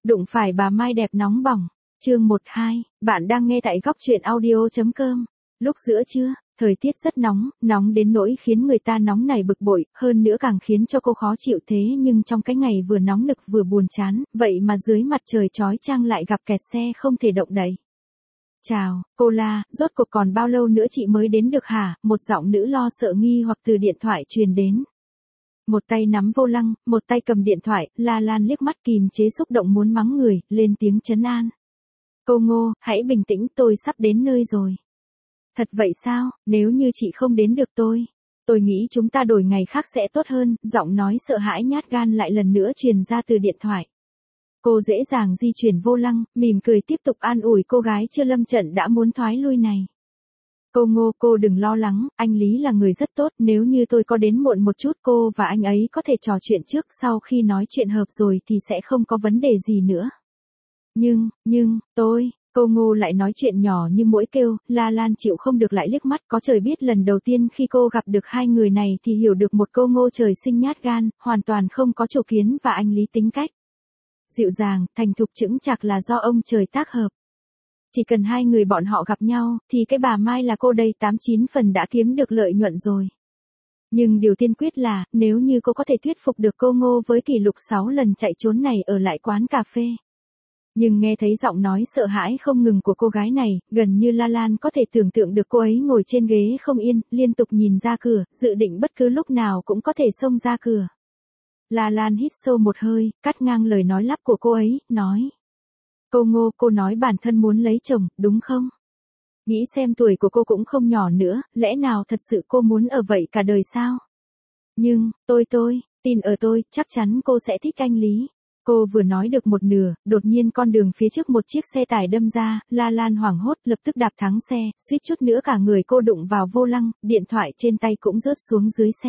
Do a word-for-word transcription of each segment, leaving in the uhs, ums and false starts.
Đụng phải bà Mai đẹp nóng bỏng. Chương một hai, bạn đang nghe tại góc truyện audio chấm com. Lúc giữa trưa, thời tiết rất nóng, nóng đến nỗi khiến người ta nóng nảy bực bội, hơn nữa càng khiến cho cô khó chịu thế nhưng trong cái ngày vừa nóng nực vừa buồn chán, vậy mà dưới mặt trời chói chang lại gặp kẹt xe không thể động đậy. Chào, cô La, rốt cuộc còn bao lâu nữa chị mới đến được hả? Một giọng nữ lo sợ nghi hoặc từ điện thoại truyền đến. Một tay nắm vô lăng, một tay cầm điện thoại, La Lan liếc mắt kìm chế xúc động muốn mắng người, lên tiếng trấn an. Cô Ngô, hãy bình tĩnh, tôi sắp đến nơi rồi. Thật vậy sao, nếu như chị không đến được tôi, tôi nghĩ chúng ta đổi ngày khác sẽ tốt hơn, giọng nói sợ hãi nhát gan lại lần nữa truyền ra từ điện thoại. Cô dễ dàng di chuyển vô lăng, mỉm cười tiếp tục an ủi cô gái chưa lâm trận đã muốn thoái lui này. Cô Ngô, cô đừng lo lắng, anh Lý là người rất tốt, nếu như tôi có đến muộn một chút cô và anh ấy có thể trò chuyện trước, sau khi nói chuyện hợp rồi thì sẽ không có vấn đề gì nữa. Nhưng, nhưng, tôi, cô Ngô lại nói chuyện nhỏ như mũi kêu, La Lan chịu không được lại liếc mắt, có trời biết lần đầu tiên khi cô gặp được hai người này thì hiểu được một cô Ngô trời sinh nhát gan, hoàn toàn không có chủ kiến và anh Lý tính cách dịu dàng, thành thục chững chạc là do ông trời tác hợp. Chỉ cần hai người bọn họ gặp nhau, thì cái bà Mai là cô đây tám chín phần đã kiếm được lợi nhuận rồi. Nhưng điều tiên quyết là, nếu như cô có thể thuyết phục được cô Ngô với kỷ lục sáu lần chạy trốn này ở lại quán cà phê. Nhưng nghe thấy giọng nói sợ hãi không ngừng của cô gái này, gần như La Lan có thể tưởng tượng được cô ấy ngồi trên ghế không yên, liên tục nhìn ra cửa, dự định bất cứ lúc nào cũng có thể xông ra cửa. La Lan hít sâu một hơi, cắt ngang lời nói lắp của cô ấy, nói. Cô Ngô, cô nói bản thân muốn lấy chồng, đúng không? Nghĩ xem tuổi của cô cũng không nhỏ nữa, lẽ nào thật sự cô muốn ở vậy cả đời sao? Nhưng, tôi tôi, tin ở tôi, chắc chắn cô sẽ thích anh Lý. Cô vừa nói được một nửa, đột nhiên con đường phía trước một chiếc xe tải đâm ra, La Lan hoảng hốt lập tức đạp thắng xe, suýt chút nữa cả người cô đụng vào vô lăng, điện thoại trên tay cũng rớt xuống dưới xe.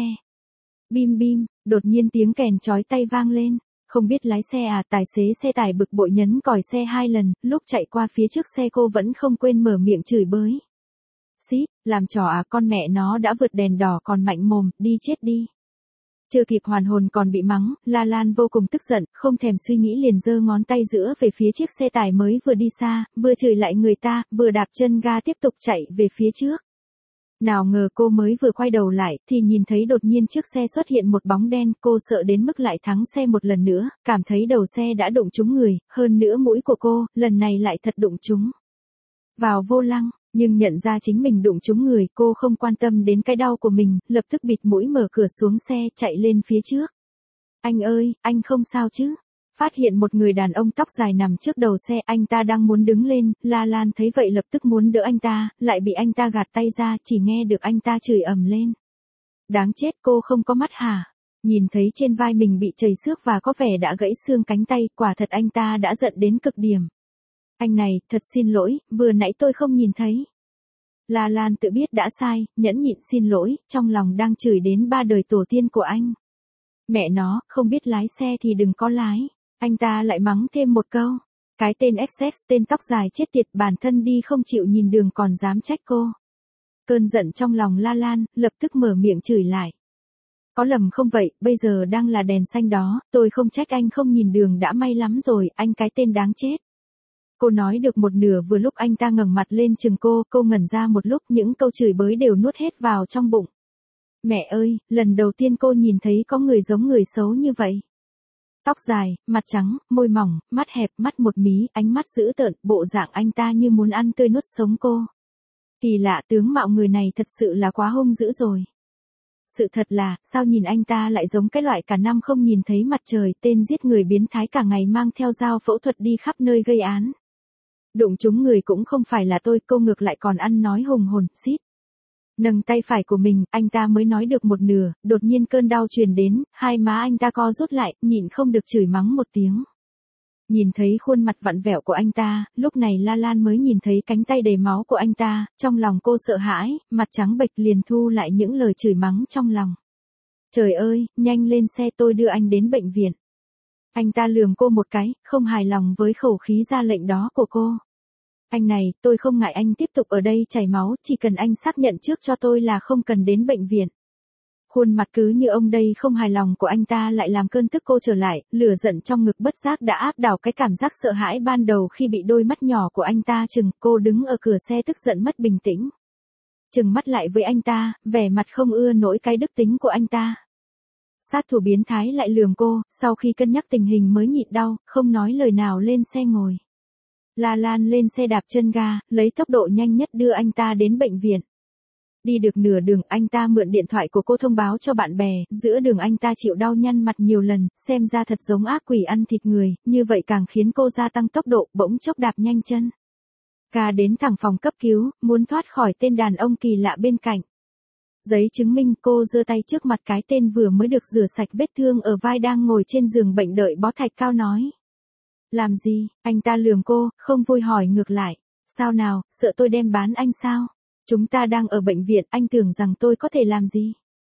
Bim bim, đột nhiên tiếng kèn chói tai vang lên. Không biết lái xe à, tài xế xe tải bực bội nhấn còi xe hai lần, lúc chạy qua phía trước xe cô vẫn không quên mở miệng chửi bới. Xít, làm trò à, con mẹ nó đã vượt đèn đỏ còn mạnh mồm, đi chết đi. Chưa kịp hoàn hồn còn bị mắng, La Lan vô cùng tức giận, không thèm suy nghĩ liền giơ ngón tay giữa về phía chiếc xe tải mới vừa đi xa, vừa chửi lại người ta, vừa đạp chân ga tiếp tục chạy về phía trước. Nào ngờ cô mới vừa quay đầu lại, thì nhìn thấy đột nhiên trước xe xuất hiện một bóng đen, cô sợ đến mức lại thắng xe một lần nữa, cảm thấy đầu xe đã đụng trúng người, hơn nữa mũi của cô, lần này lại thật đụng trúng vào vô lăng, nhưng nhận ra chính mình đụng trúng người, cô không quan tâm đến cái đau của mình, lập tức bịt mũi mở cửa xuống xe, chạy lên phía trước. Anh ơi, anh không sao chứ? Phát hiện một người đàn ông tóc dài nằm trước đầu xe, anh ta đang muốn đứng lên, La Lan thấy vậy lập tức muốn đỡ anh ta, lại bị anh ta gạt tay ra, chỉ nghe được anh ta chửi ầm lên. Đáng chết, cô không có mắt hả? Nhìn thấy trên vai mình bị chảy xước và có vẻ đã gãy xương cánh tay, quả thật anh ta đã giận đến cực điểm. Anh này, thật xin lỗi, vừa nãy tôi không nhìn thấy. La Lan tự biết đã sai, nhẫn nhịn xin lỗi, trong lòng đang chửi đến ba đời tổ tiên của anh. Mẹ nó, không biết lái xe thì đừng có lái. Anh ta lại mắng thêm một câu. Cái tên ích ét, tên tóc dài chết tiệt, bản thân đi không chịu nhìn đường còn dám trách cô. Cơn giận trong lòng La Lan, lập tức mở miệng chửi lại. Có lầm không vậy, bây giờ đang là đèn xanh đó, tôi không trách anh không nhìn đường đã may lắm rồi, anh cái tên đáng chết. Cô nói được một nửa vừa lúc anh ta ngẩng mặt lên chừng cô, cô ngẩn ra một lúc những câu chửi bới đều nuốt hết vào trong bụng. Mẹ ơi, lần đầu tiên cô nhìn thấy có người giống người xấu như vậy. Tóc dài, mặt trắng, môi mỏng, mắt hẹp, mắt một mí, ánh mắt dữ tợn, bộ dạng anh ta như muốn ăn tươi nuốt sống cô. Kỳ lạ, tướng mạo người này thật sự là quá hung dữ rồi. Sự thật là, sao nhìn anh ta lại giống cái loại cả năm không nhìn thấy mặt trời, tên giết người biến thái cả ngày mang theo dao phẫu thuật đi khắp nơi gây án. Đụng trúng người cũng không phải là tôi, cô ngược lại còn ăn nói hùng hồn, xít. Nâng tay phải của mình, anh ta mới nói được một nửa, đột nhiên cơn đau truyền đến, hai má anh ta co rút lại, nhịn không được chửi mắng một tiếng. Nhìn thấy khuôn mặt vặn vẹo của anh ta, lúc này La Lan mới nhìn thấy cánh tay đầy máu của anh ta, trong lòng cô sợ hãi, mặt trắng bệch liền thu lại những lời chửi mắng trong lòng. Trời ơi, nhanh lên xe tôi đưa anh đến bệnh viện. Anh ta lườm cô một cái, không hài lòng với khẩu khí ra lệnh đó của cô. Anh này, tôi không ngại anh tiếp tục ở đây chảy máu, chỉ cần anh xác nhận trước cho tôi là không cần đến bệnh viện. Khuôn mặt cứ như ông đây không hài lòng của anh ta lại làm cơn tức cô trở lại, lửa giận trong ngực bất giác đã áp đảo cái cảm giác sợ hãi ban đầu khi bị đôi mắt nhỏ của anh ta trừng. Cô đứng ở cửa xe tức giận mất bình tĩnh. Trừng mắt lại với anh ta, vẻ mặt không ưa nổi cái đức tính của anh ta. Sát thủ biến thái lại lườm cô, sau khi cân nhắc tình hình mới nhịn đau, không nói lời nào lên xe ngồi. La Lan lên xe đạp chân ga, lấy tốc độ nhanh nhất đưa anh ta đến bệnh viện. Đi được nửa đường anh ta mượn điện thoại của cô thông báo cho bạn bè, giữa đường anh ta chịu đau nhăn mặt nhiều lần, xem ra thật giống ác quỷ ăn thịt người, như vậy càng khiến cô gia tăng tốc độ, bỗng chốc đạp nhanh chân. Ga đến thẳng phòng cấp cứu, muốn thoát khỏi tên đàn ông kỳ lạ bên cạnh. Giấy chứng minh, cô giơ tay trước mặt cái tên vừa mới được rửa sạch vết thương ở vai đang ngồi trên giường bệnh đợi bó thạch cao nói. Làm gì, anh ta lườm cô, không vui hỏi ngược lại. Sao nào, sợ tôi đem bán anh sao? Chúng ta đang ở bệnh viện, anh tưởng rằng tôi có thể làm gì?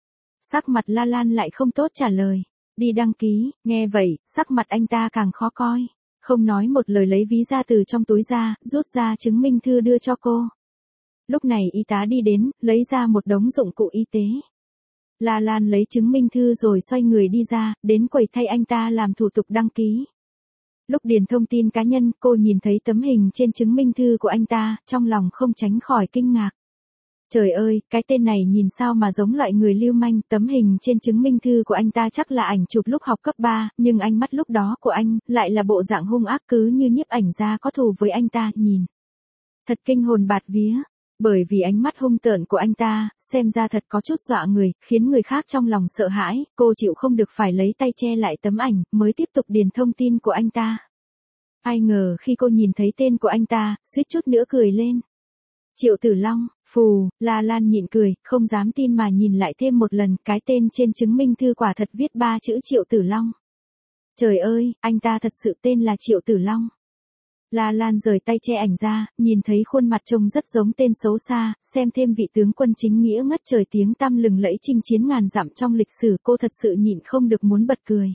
Sắc mặt La Lan lại không tốt trả lời. Đi đăng ký, nghe vậy, sắc mặt anh ta càng khó coi. Không nói một lời lấy ví ra từ trong túi ra, rút ra chứng minh thư đưa cho cô. Lúc này y tá đi đến, lấy ra một đống dụng cụ y tế. La Lan lấy chứng minh thư rồi xoay người đi ra, đến quầy thay anh ta làm thủ tục đăng ký. Lúc điền thông tin cá nhân, cô nhìn thấy tấm hình trên chứng minh thư của anh ta, trong lòng không tránh khỏi kinh ngạc. Trời ơi, cái tên này nhìn sao mà giống loại người lưu manh, tấm hình trên chứng minh thư của anh ta chắc là ảnh chụp lúc học cấp ba, nhưng ánh mắt lúc đó của anh, lại là bộ dạng hung ác cứ như nhiếp ảnh gia có thù với anh ta, nhìn. Thật kinh hồn bạt vía, bởi vì ánh mắt hung tợn của anh ta, xem ra thật có chút dọa người, khiến người khác trong lòng sợ hãi, cô chịu không được phải lấy tay che lại tấm ảnh, mới tiếp tục điền thông tin của anh ta. Ai ngờ khi cô nhìn thấy tên của anh ta, suýt chút nữa cười lên. Triệu Tử Long, phù, La Lan nhịn cười, không dám tin mà nhìn lại thêm một lần, cái tên trên chứng minh thư quả thật viết ba chữ Triệu Tử Long. Trời ơi, anh ta thật sự tên là Triệu Tử Long. La Lan rời tay che ảnh ra, nhìn thấy khuôn mặt trông rất giống tên xấu xa, xem thêm vị tướng quân chính nghĩa ngất trời tiếng tăm lừng lẫy chinh chiến ngàn dặm trong lịch sử, cô thật sự nhịn không được muốn bật cười.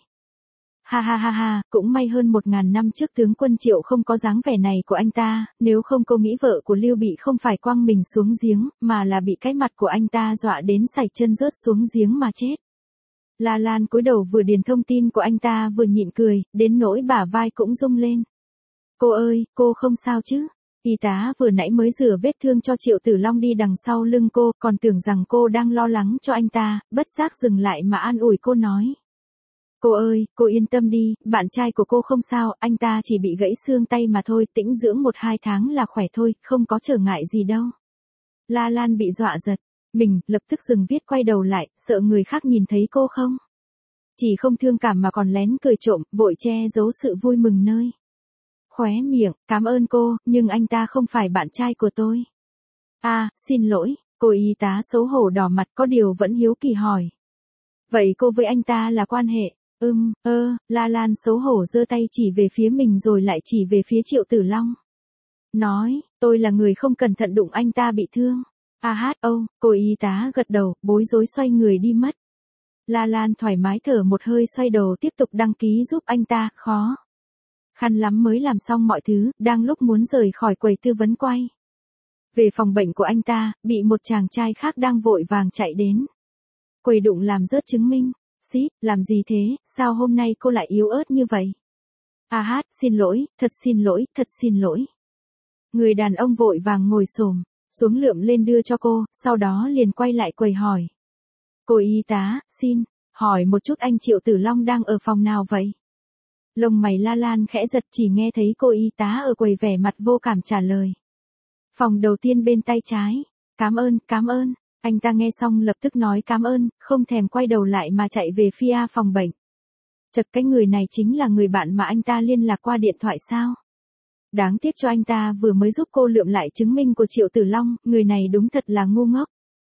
Ha ha ha ha, cũng may hơn một ngàn năm trước tướng quân Triệu không có dáng vẻ này của anh ta, nếu không cô nghĩ vợ của Lưu Bị không phải quăng mình xuống giếng, mà là bị cái mặt của anh ta dọa đến sảy chân rớt xuống giếng mà chết. La Lan cúi đầu vừa điền thông tin của anh ta vừa nhịn cười, đến nỗi bả vai cũng rung lên. Cô ơi, cô không sao chứ? Y tá vừa nãy mới rửa vết thương cho Triệu Tử Long đi đằng sau lưng cô, còn tưởng rằng cô đang lo lắng cho anh ta, bất giác dừng lại mà an ủi cô nói. Cô ơi, cô yên tâm đi, bạn trai của cô không sao, anh ta chỉ bị gãy xương tay mà thôi, tĩnh dưỡng một hai tháng là khỏe thôi, không có trở ngại gì đâu. La Lan bị dọa giật, mình, lập tức dừng viết quay đầu lại, sợ người khác nhìn thấy cô không? Chỉ không thương cảm mà còn lén cười trộm, vội che giấu sự vui mừng nơi. Khóe miệng, cảm ơn cô, nhưng anh ta không phải bạn trai của tôi. À, xin lỗi, cô y tá xấu hổ đỏ mặt có điều vẫn hiếu kỳ hỏi. Vậy cô với anh ta là quan hệ? Ừm, ơ, La Lan xấu hổ giơ tay chỉ về phía mình rồi lại chỉ về phía Triệu Tử Long. Nói, tôi là người không cẩn thận đụng anh ta bị thương. A hát ô, cô y tá gật đầu, bối rối xoay người đi mất. La Lan thoải mái thở một hơi xoay đầu tiếp tục đăng ký giúp anh ta, khó. Khăn lắm mới làm xong mọi thứ, đang lúc muốn rời khỏi quầy tư vấn quay. Về phòng bệnh của anh ta, bị một chàng trai khác đang vội vàng chạy đến. Quầy đụng làm rớt chứng minh. Xít, làm gì thế, sao hôm nay cô lại yếu ớt như vậy? À hát, xin lỗi, thật xin lỗi, thật xin lỗi. Người đàn ông vội vàng ngồi xổm xuống lượm lên đưa cho cô, sau đó liền quay lại quầy hỏi. Cô y tá, xin, hỏi một chút anh Triệu Tử Long đang ở phòng nào vậy? Lông mày La Lan khẽ giật chỉ nghe thấy cô y tá ở quầy vẻ mặt vô cảm trả lời. Phòng đầu tiên bên tay trái. Cảm ơn, cảm ơn. Anh ta nghe xong lập tức nói cảm ơn, không thèm quay đầu lại mà chạy về phía phòng bệnh. Chật, cái người này chính là người bạn mà anh ta liên lạc qua điện thoại sao? Đáng tiếc cho anh ta vừa mới giúp cô lượm lại chứng minh của Triệu Tử Long, người này đúng thật là ngu ngốc.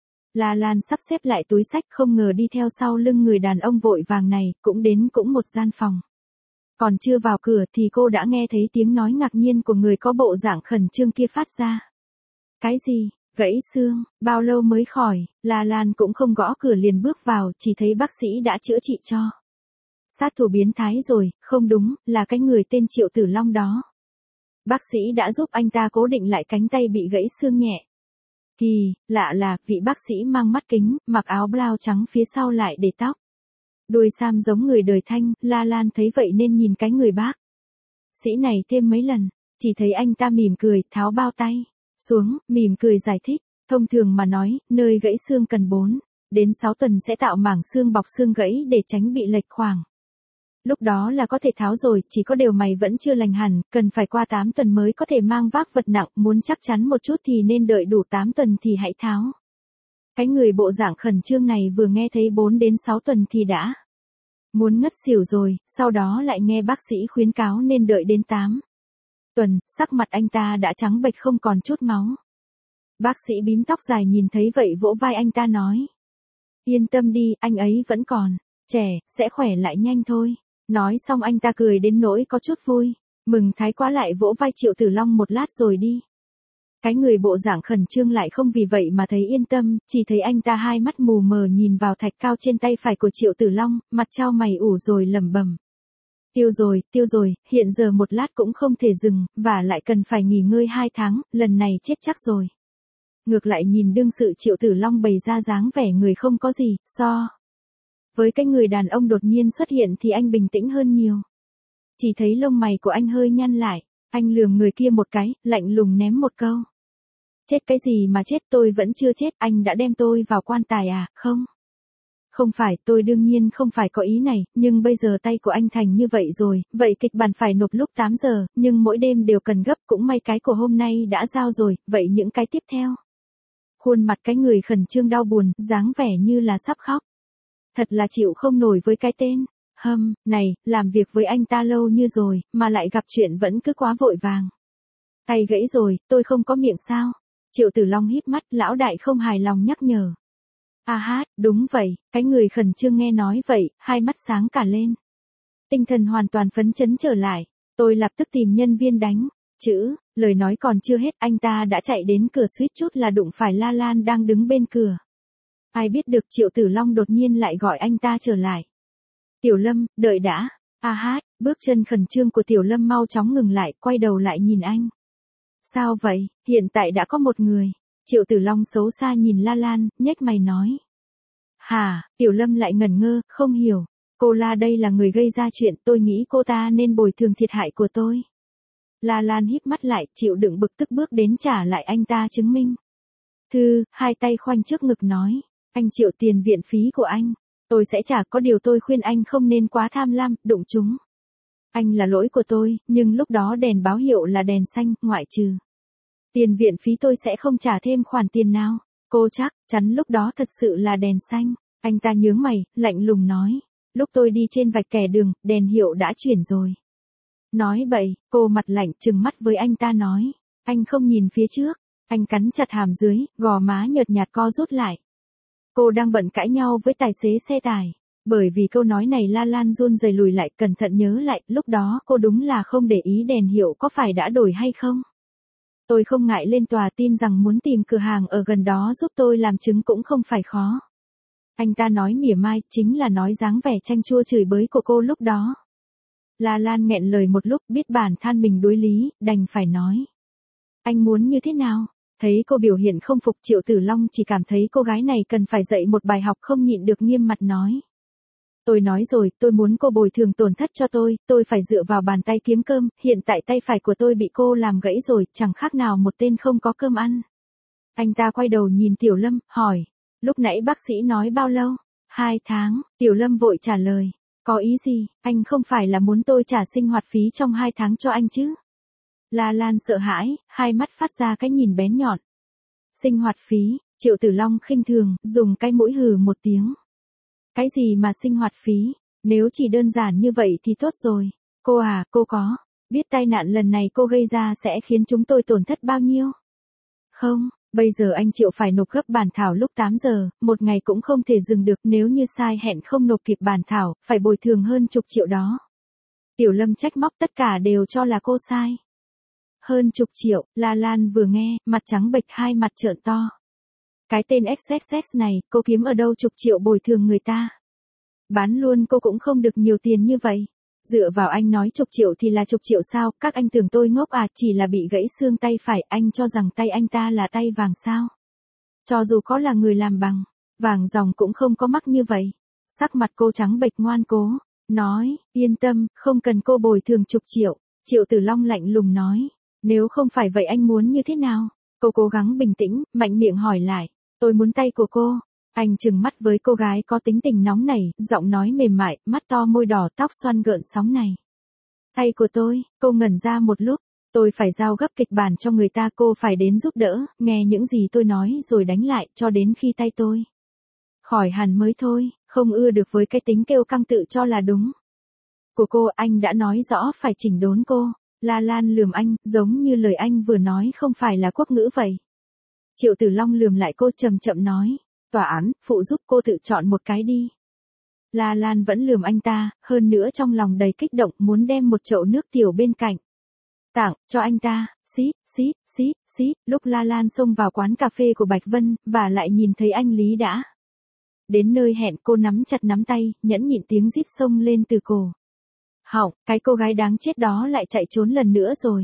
La Lan sắp xếp lại túi sách không ngờ đi theo sau lưng người đàn ông vội vàng này, cũng đến cũng một gian phòng. Còn chưa vào cửa thì cô đã nghe thấy tiếng nói ngạc nhiên của người có bộ dạng khẩn trương kia phát ra. Cái gì? Gãy xương, bao lâu mới khỏi? La Lan cũng không gõ cửa liền bước vào, chỉ thấy bác sĩ đã chữa trị cho. Sát thủ biến thái rồi, không đúng, là cái người tên Triệu Tử Long đó. Bác sĩ đã giúp anh ta cố định lại cánh tay bị gãy xương nhẹ. Kỳ, lạ là, vị bác sĩ mang mắt kính, mặc áo blau trắng phía sau lại để tóc. Đuôi sam giống người đời Thanh, La Lan thấy vậy nên nhìn cái người bác sĩ này thêm mấy lần, chỉ thấy anh ta mỉm cười, tháo bao tay xuống, mỉm cười giải thích. Thông thường mà nói, nơi gãy xương cần bốn đến sáu tuần sẽ tạo mảng xương bọc xương gãy để tránh bị lệch khoảng. Lúc đó là có thể tháo rồi, chỉ có điều mày vẫn chưa lành hẳn, cần phải qua tám tuần mới có thể mang vác vật nặng, muốn chắc chắn một chút thì nên đợi đủ tám tuần thì hãy tháo. Cái người bộ dạng khẩn trương này vừa nghe thấy bốn đến sáu tuần thì đã muốn ngất xỉu rồi, sau đó lại nghe bác sĩ khuyến cáo nên đợi đến tám tuần, sắc mặt anh ta đã trắng bệch không còn chút máu. Bác sĩ bím tóc dài nhìn thấy vậy vỗ vai anh ta nói. Yên tâm đi, anh ấy vẫn còn trẻ, sẽ khỏe lại nhanh thôi. Nói xong anh ta cười đến nỗi có chút vui, mừng thái quá lại vỗ vai Triệu Tử Long một lát rồi đi. Cái người bộ dạng khẩn trương lại không vì vậy mà thấy yên tâm, chỉ thấy anh ta hai mắt mù mờ nhìn vào thạch cao trên tay phải của Triệu Tử Long, mặt trao mày ủ rồi lẩm bẩm. Tiêu rồi, tiêu rồi, hiện giờ một lát cũng không thể dừng, và lại cần phải nghỉ ngơi hai tháng, lần này chết chắc rồi. Ngược lại nhìn đương sự Triệu Tử Long bày ra dáng vẻ người không có gì, so với cái người đàn ông đột nhiên xuất hiện thì anh bình tĩnh hơn nhiều. Chỉ thấy lông mày của anh hơi nhăn lại, anh lườm người kia một cái, lạnh lùng ném một câu. Chết cái gì mà chết, tôi vẫn chưa chết, anh đã đem tôi vào quan tài à, không? Không phải, tôi đương nhiên không phải có ý này, nhưng bây giờ tay của anh thành như vậy rồi, vậy kịch bản phải nộp lúc tám giờ, nhưng mỗi đêm đều cần gấp, cũng may cái của hôm nay đã giao rồi, vậy những cái tiếp theo. Khuôn mặt cái người khẩn trương đau buồn, dáng vẻ như là sắp khóc. Thật là chịu không nổi với cái tên. Hâm, này, làm việc với anh ta lâu như rồi, mà lại gặp chuyện vẫn cứ quá vội vàng. Tay gãy rồi, tôi không có miệng sao? Triệu Tử Long híp mắt, lão đại không hài lòng nhắc nhở. À hát, đúng vậy, cái người khẩn trương nghe nói vậy, hai mắt sáng cả lên. Tinh thần hoàn toàn phấn chấn trở lại, tôi lập tức tìm nhân viên đánh. Chữ, lời nói còn chưa hết, anh ta đã chạy đến cửa suýt chút là đụng phải La Lan đang đứng bên cửa. Ai biết được Triệu Tử Long đột nhiên lại gọi anh ta trở lại. Tiểu Lâm, đợi đã. A hát, bước chân khẩn trương của Tiểu Lâm mau chóng ngừng lại, quay đầu lại nhìn anh. Sao vậy, hiện tại đã có một người. Triệu Tử Long xấu xa nhìn La Lan, nhếch mày nói. Hả, Tiểu Lâm lại ngẩn ngơ, không hiểu. Cô La đây là người gây ra chuyện, tôi nghĩ cô ta nên bồi thường thiệt hại của tôi. La Lan híp mắt lại, chịu đựng bực tức bước đến trả lại anh ta chứng minh thư, hai tay khoanh trước ngực nói. Anh Triệu, tiền viện phí của anh, tôi sẽ trả, có điều tôi khuyên anh không nên quá tham lam, đụng chúng. Anh là lỗi của tôi, nhưng lúc đó đèn báo hiệu là đèn xanh, ngoại trừ tiền viện phí tôi sẽ không trả thêm khoản tiền nào. Cô chắc chắn lúc đó thật sự là đèn xanh. Anh ta nhướng mày, lạnh lùng nói. Lúc tôi đi trên vạch kẻ đường, đèn hiệu đã chuyển rồi. Nói bậy, cô mặt lạnh trừng mắt với anh ta nói. Anh không nhìn phía trước. Anh cắn chặt hàm dưới, gò má nhợt nhạt co rút lại. Cô đang bận cãi nhau với tài xế xe tải. Bởi vì câu nói này La Lan run rẩy lùi lại, cẩn thận nhớ lại, lúc đó cô đúng là không để ý đèn hiệu có phải đã đổi hay không. Tôi không ngại lên tòa, tin rằng muốn tìm cửa hàng ở gần đó giúp tôi làm chứng cũng không phải khó. Anh ta nói mỉa mai, chính là nói dáng vẻ chanh chua chửi bới của cô lúc đó. La Lan nghẹn lời một lúc, biết bản thân mình đối lý, đành phải nói. Anh muốn như thế nào? Thấy cô biểu hiện không phục, Triệu Tử Long chỉ cảm thấy cô gái này cần phải dạy một bài học, không nhịn được nghiêm mặt nói. Tôi nói rồi, tôi muốn cô bồi thường tổn thất cho tôi, tôi phải dựa vào bàn tay kiếm cơm, hiện tại tay phải của tôi bị cô làm gãy rồi, chẳng khác nào một tên không có cơm ăn. Anh ta quay đầu nhìn Tiểu Lâm, hỏi, lúc nãy bác sĩ nói bao lâu? Hai tháng, Tiểu Lâm vội trả lời, có ý gì, anh không phải là muốn tôi trả sinh hoạt phí trong hai tháng cho anh chứ? La Lan sợ hãi, hai mắt phát ra cái nhìn bén nhọn. Sinh hoạt phí, Triệu Tử Long khinh thường, dùng cái mũi hừ một tiếng. Cái gì mà sinh hoạt phí, nếu chỉ đơn giản như vậy thì tốt rồi. Cô à, cô có biết tai nạn lần này cô gây ra sẽ khiến chúng tôi tổn thất bao nhiêu? Không, bây giờ anh Triệu phải nộp gấp bản thảo lúc tám giờ, một ngày cũng không thể dừng được, nếu như sai hẹn không nộp kịp bản thảo, phải bồi thường hơn chục triệu đó. Tiểu Lâm trách móc, tất cả đều cho là cô sai. Hơn chục triệu, La Lan vừa nghe, mặt trắng bệch, hai mặt trợn to. Cái tên ích ích ích này, cô kiếm ở đâu chục triệu bồi thường người ta? Bán luôn cô cũng không được nhiều tiền như vậy. Dựa vào anh nói chục triệu thì là chục triệu sao, các anh tưởng tôi ngốc à, chỉ là bị gãy xương tay phải, anh cho rằng tay anh ta là tay vàng sao? Cho dù có là người làm bằng vàng ròng cũng không có mắc như vậy. Sắc mặt cô trắng bệch ngoan cố, nói, yên tâm, không cần cô bồi thường chục triệu. Triệu Tử Long lạnh lùng nói, nếu không phải vậy anh muốn như thế nào? Cô cố gắng bình tĩnh, mạnh miệng hỏi lại, tôi muốn tay của cô. Anh trừng mắt với cô gái có tính tình nóng nảy, giọng nói mềm mại, mắt to môi đỏ tóc xoăn gợn sóng này. Tay của tôi, cô ngẩn ra một lúc, tôi phải giao gấp kịch bản cho người ta, cô phải đến giúp đỡ, nghe những gì tôi nói rồi đánh lại cho đến khi tay tôi khỏi hẳn mới thôi, không ưa được với cái tính kêu căng tự cho là đúng của cô. Anh đã nói rõ phải chỉnh đốn cô. La Lan lườm anh, giống như lời anh vừa nói không phải là quốc ngữ vậy. Triệu Tử Long lườm lại cô chậm chậm nói, tòa án, phụ giúp cô tự chọn một cái đi. La Lan vẫn lườm anh ta, hơn nữa trong lòng đầy kích động muốn đem một chậu nước tiểu bên cạnh tặng cho anh ta. Xí, xí, xí, xí. Lúc La Lan xông vào quán cà phê của Bạch Vân, và lại nhìn thấy anh Lý đã đến nơi hẹn, cô nắm chặt nắm tay, nhẫn nhịn tiếng rít xông lên từ cổ họng, cái cô gái đáng chết đó lại chạy trốn lần nữa rồi.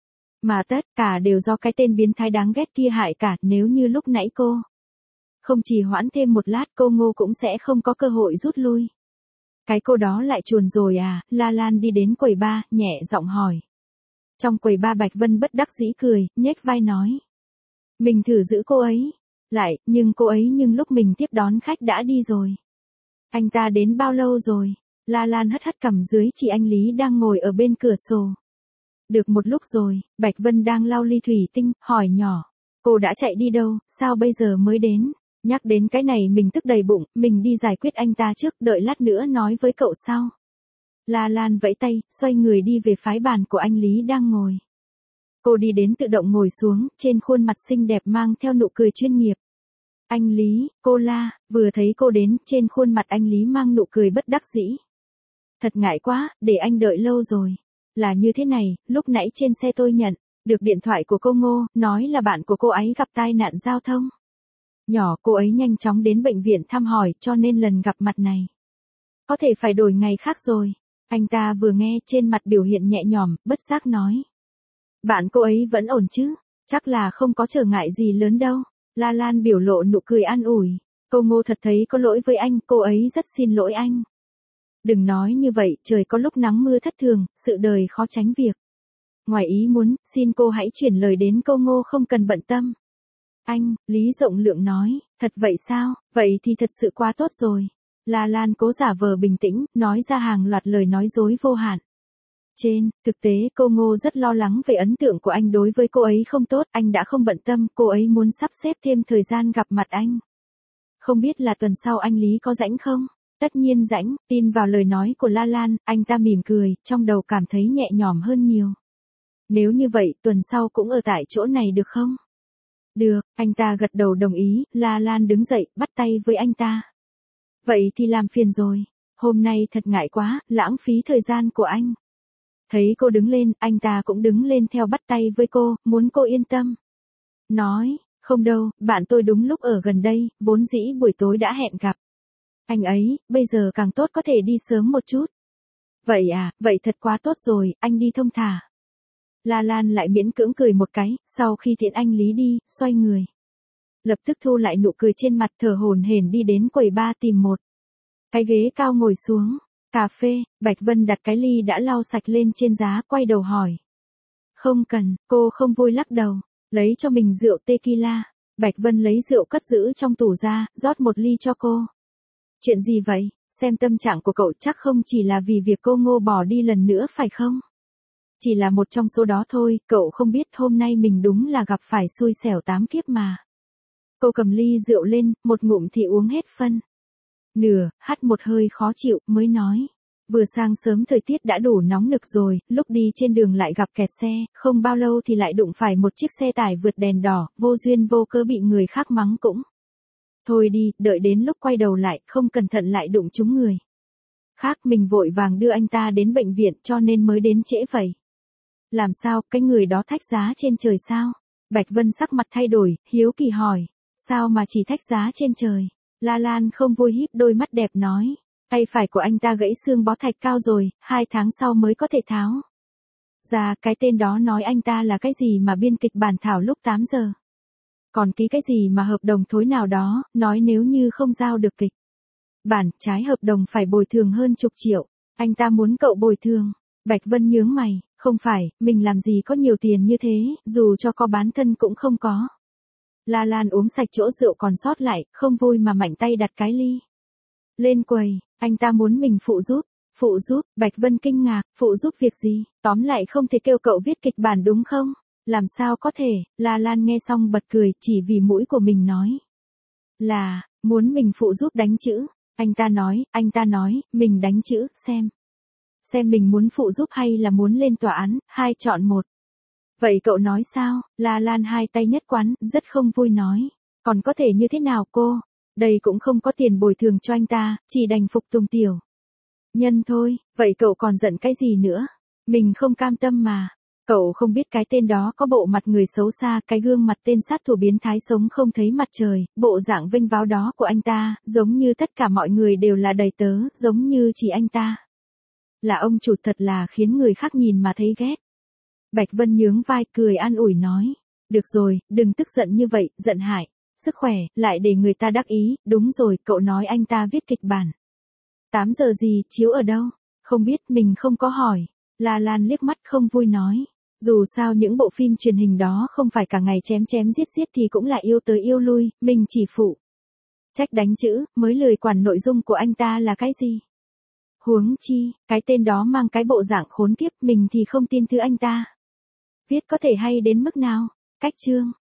Mà tất cả đều do cái tên biến thái đáng ghét kia hại cả, nếu như lúc nãy cô không trì hoãn thêm một lát cô Ngô cũng sẽ không có cơ hội rút lui. Cái cô đó lại chuồn rồi à? La Lan đi đến quầy bar, nhẹ giọng hỏi. Trong quầy bar Bạch Vân bất đắc dĩ cười, nhếch vai nói. Mình thử giữ cô ấy lại, nhưng cô ấy nhưng lúc mình tiếp đón khách đã đi rồi. Anh ta đến bao lâu rồi? La Lan hất hất cằm dưới chỉ anh Lý đang ngồi ở bên cửa sổ. Được một lúc rồi, Bạch Vân đang lau ly thủy tinh, hỏi nhỏ. Cô đã chạy đi đâu, sao bây giờ mới đến? Nhắc đến cái này mình tức đầy bụng, mình đi giải quyết anh ta trước, đợi lát nữa nói với cậu sau. La Lan vẫy tay, xoay người đi về phái bàn của anh Lý đang ngồi. Cô đi đến tự động ngồi xuống, trên khuôn mặt xinh đẹp mang theo nụ cười chuyên nghiệp. Anh Lý, cô La, vừa thấy cô đến, trên khuôn mặt anh Lý mang nụ cười bất đắc dĩ. Thật ngại quá, để anh đợi lâu rồi. Là như thế này, lúc nãy trên xe tôi nhận được điện thoại của cô Ngô, nói là bạn của cô ấy gặp tai nạn giao thông. Nhỏ, cô ấy nhanh chóng đến bệnh viện thăm hỏi, cho nên lần gặp mặt này có thể phải đổi ngày khác rồi. Anh ta vừa nghe, trên mặt biểu hiện nhẹ nhõm, bất giác nói. Bạn cô ấy vẫn ổn chứ, chắc là không có trở ngại gì lớn đâu. La Lan biểu lộ nụ cười an ủi. Cô Ngô thật thấy có lỗi với anh, cô ấy rất xin lỗi anh. Đừng nói như vậy, trời có lúc nắng mưa thất thường, sự đời khó tránh việc ngoài ý muốn, xin cô hãy chuyển lời đến cô Ngô không cần bận tâm. Anh, Lý rộng lượng nói, thật vậy sao, vậy thì thật sự quá tốt rồi. La Lan cố giả vờ bình tĩnh, nói ra hàng loạt lời nói dối vô hạn. Trên thực tế cô Ngô rất lo lắng về ấn tượng của anh đối với cô ấy không tốt, anh đã không bận tâm, cô ấy muốn sắp xếp thêm thời gian gặp mặt anh. Không biết là tuần sau anh Lý có rảnh không? Tất nhiên rảnh, tin vào lời nói của La Lan, anh ta mỉm cười, trong đầu cảm thấy nhẹ nhõm hơn nhiều. Nếu như vậy, tuần sau cũng ở tại chỗ này được không? Được, anh ta gật đầu đồng ý, La Lan đứng dậy, bắt tay với anh ta. Vậy thì làm phiền rồi, hôm nay thật ngại quá, lãng phí thời gian của anh. Thấy cô đứng lên, anh ta cũng đứng lên theo bắt tay với cô, muốn cô yên tâm. Nói, không đâu, bạn tôi đúng lúc ở gần đây, vốn dĩ buổi tối đã hẹn gặp. Anh ấy, bây giờ càng tốt có thể đi sớm một chút. Vậy à, vậy thật quá tốt rồi, anh đi thông thả. La Lan lại miễn cưỡng cười một cái, sau khi tiễn anh Lý đi, xoay người. Lập tức thu lại nụ cười trên mặt, thở hổn hển đi đến quầy bar tìm một cái ghế cao ngồi xuống. Cà phê, Bạch Vân đặt cái ly đã lau sạch lên trên giá, quay đầu hỏi. Không cần, cô không vui lắc đầu, lấy cho mình rượu tequila. Bạch Vân lấy rượu cất giữ trong tủ ra, rót một ly cho cô. Chuyện gì vậy, xem tâm trạng của cậu chắc không chỉ là vì việc cô Ngô bỏ đi lần nữa phải không? Chỉ là một trong số đó thôi, cậu không biết hôm nay mình đúng là gặp phải xui xẻo tám kiếp mà. Cô cầm ly rượu lên, một ngụm thì uống hết phân nửa, hắt một hơi khó chịu, mới nói. Vừa sáng sớm thời tiết đã đủ nóng nực rồi, lúc đi trên đường lại gặp kẹt xe, không bao lâu thì lại đụng phải một chiếc xe tải vượt đèn đỏ, vô duyên vô cớ bị người khác mắng cũng. Thôi đi, đợi đến lúc quay đầu lại, không cẩn thận lại đụng trúng người khác, mình vội vàng đưa anh ta đến bệnh viện cho nên mới đến trễ vậy. Làm sao, cái người đó thách giá trên trời sao? Bạch Vân sắc mặt thay đổi, hiếu kỳ hỏi. Sao mà chỉ thách giá trên trời? La Lan không vui híp đôi mắt đẹp nói. Tay phải của anh ta gãy xương bó thạch cao rồi, hai tháng sau mới có thể tháo ra. Cái tên đó nói anh ta là cái gì mà biên kịch bản thảo lúc tám giờ Còn ký cái gì mà hợp đồng thối nào đó, nói nếu như không giao được kịch bản, trái hợp đồng phải bồi thường hơn chục triệu. Anh ta muốn cậu bồi thường. Bạch Vân nhướng mày, không phải, mình làm gì có nhiều tiền như thế, dù cho có bán thân cũng không có. La Lan uống sạch chỗ rượu còn sót lại, không vui mà mạnh tay đặt cái ly lên quầy, anh ta muốn mình phụ giúp. Phụ giúp, Bạch Vân kinh ngạc, phụ giúp việc gì, tóm lại không thể kêu cậu viết kịch bản đúng không? Làm sao có thể, La Lan nghe xong bật cười, chỉ vì mũi của mình nói. Là, muốn mình phụ giúp đánh chữ. Anh ta nói, anh ta nói, mình đánh chữ, xem. Xem mình muốn phụ giúp hay là muốn lên tòa án, hai chọn một. Vậy cậu nói sao? La Lan hai tay nhất quán, rất không vui nói. Còn có thể như thế nào cô? Đây cũng không có tiền bồi thường cho anh ta, chỉ đành phục tùng tiểu nhân thôi, vậy cậu còn giận cái gì nữa? Mình không cam tâm mà. Cậu không biết cái tên đó có bộ mặt người xấu xa, cái gương mặt tên sát thủ biến thái sống không thấy mặt trời, bộ dạng vênh váo đó của anh ta, giống như tất cả mọi người đều là đầy tớ, giống như chỉ anh ta là ông chủ, thật là khiến người khác nhìn mà thấy ghét. Bạch Vân nhướng vai cười an ủi nói, được rồi, đừng tức giận như vậy, giận hại sức khỏe, lại để người ta đắc ý, đúng rồi, cậu nói anh ta viết kịch bản. tám giờ gì, chiếu ở đâu? Không biết, mình không có hỏi. La Lan liếc mắt không vui nói. Dù sao những bộ phim truyền hình đó không phải cả ngày chém chém giết giết thì cũng là yêu tới yêu lui, mình chỉ phụ trách đánh chữ, mới lười quản nội dung của anh ta là cái gì. Huống chi, cái tên đó mang cái bộ dạng khốn kiếp, mình thì không tin thứ anh ta viết có thể hay đến mức nào. Cách chương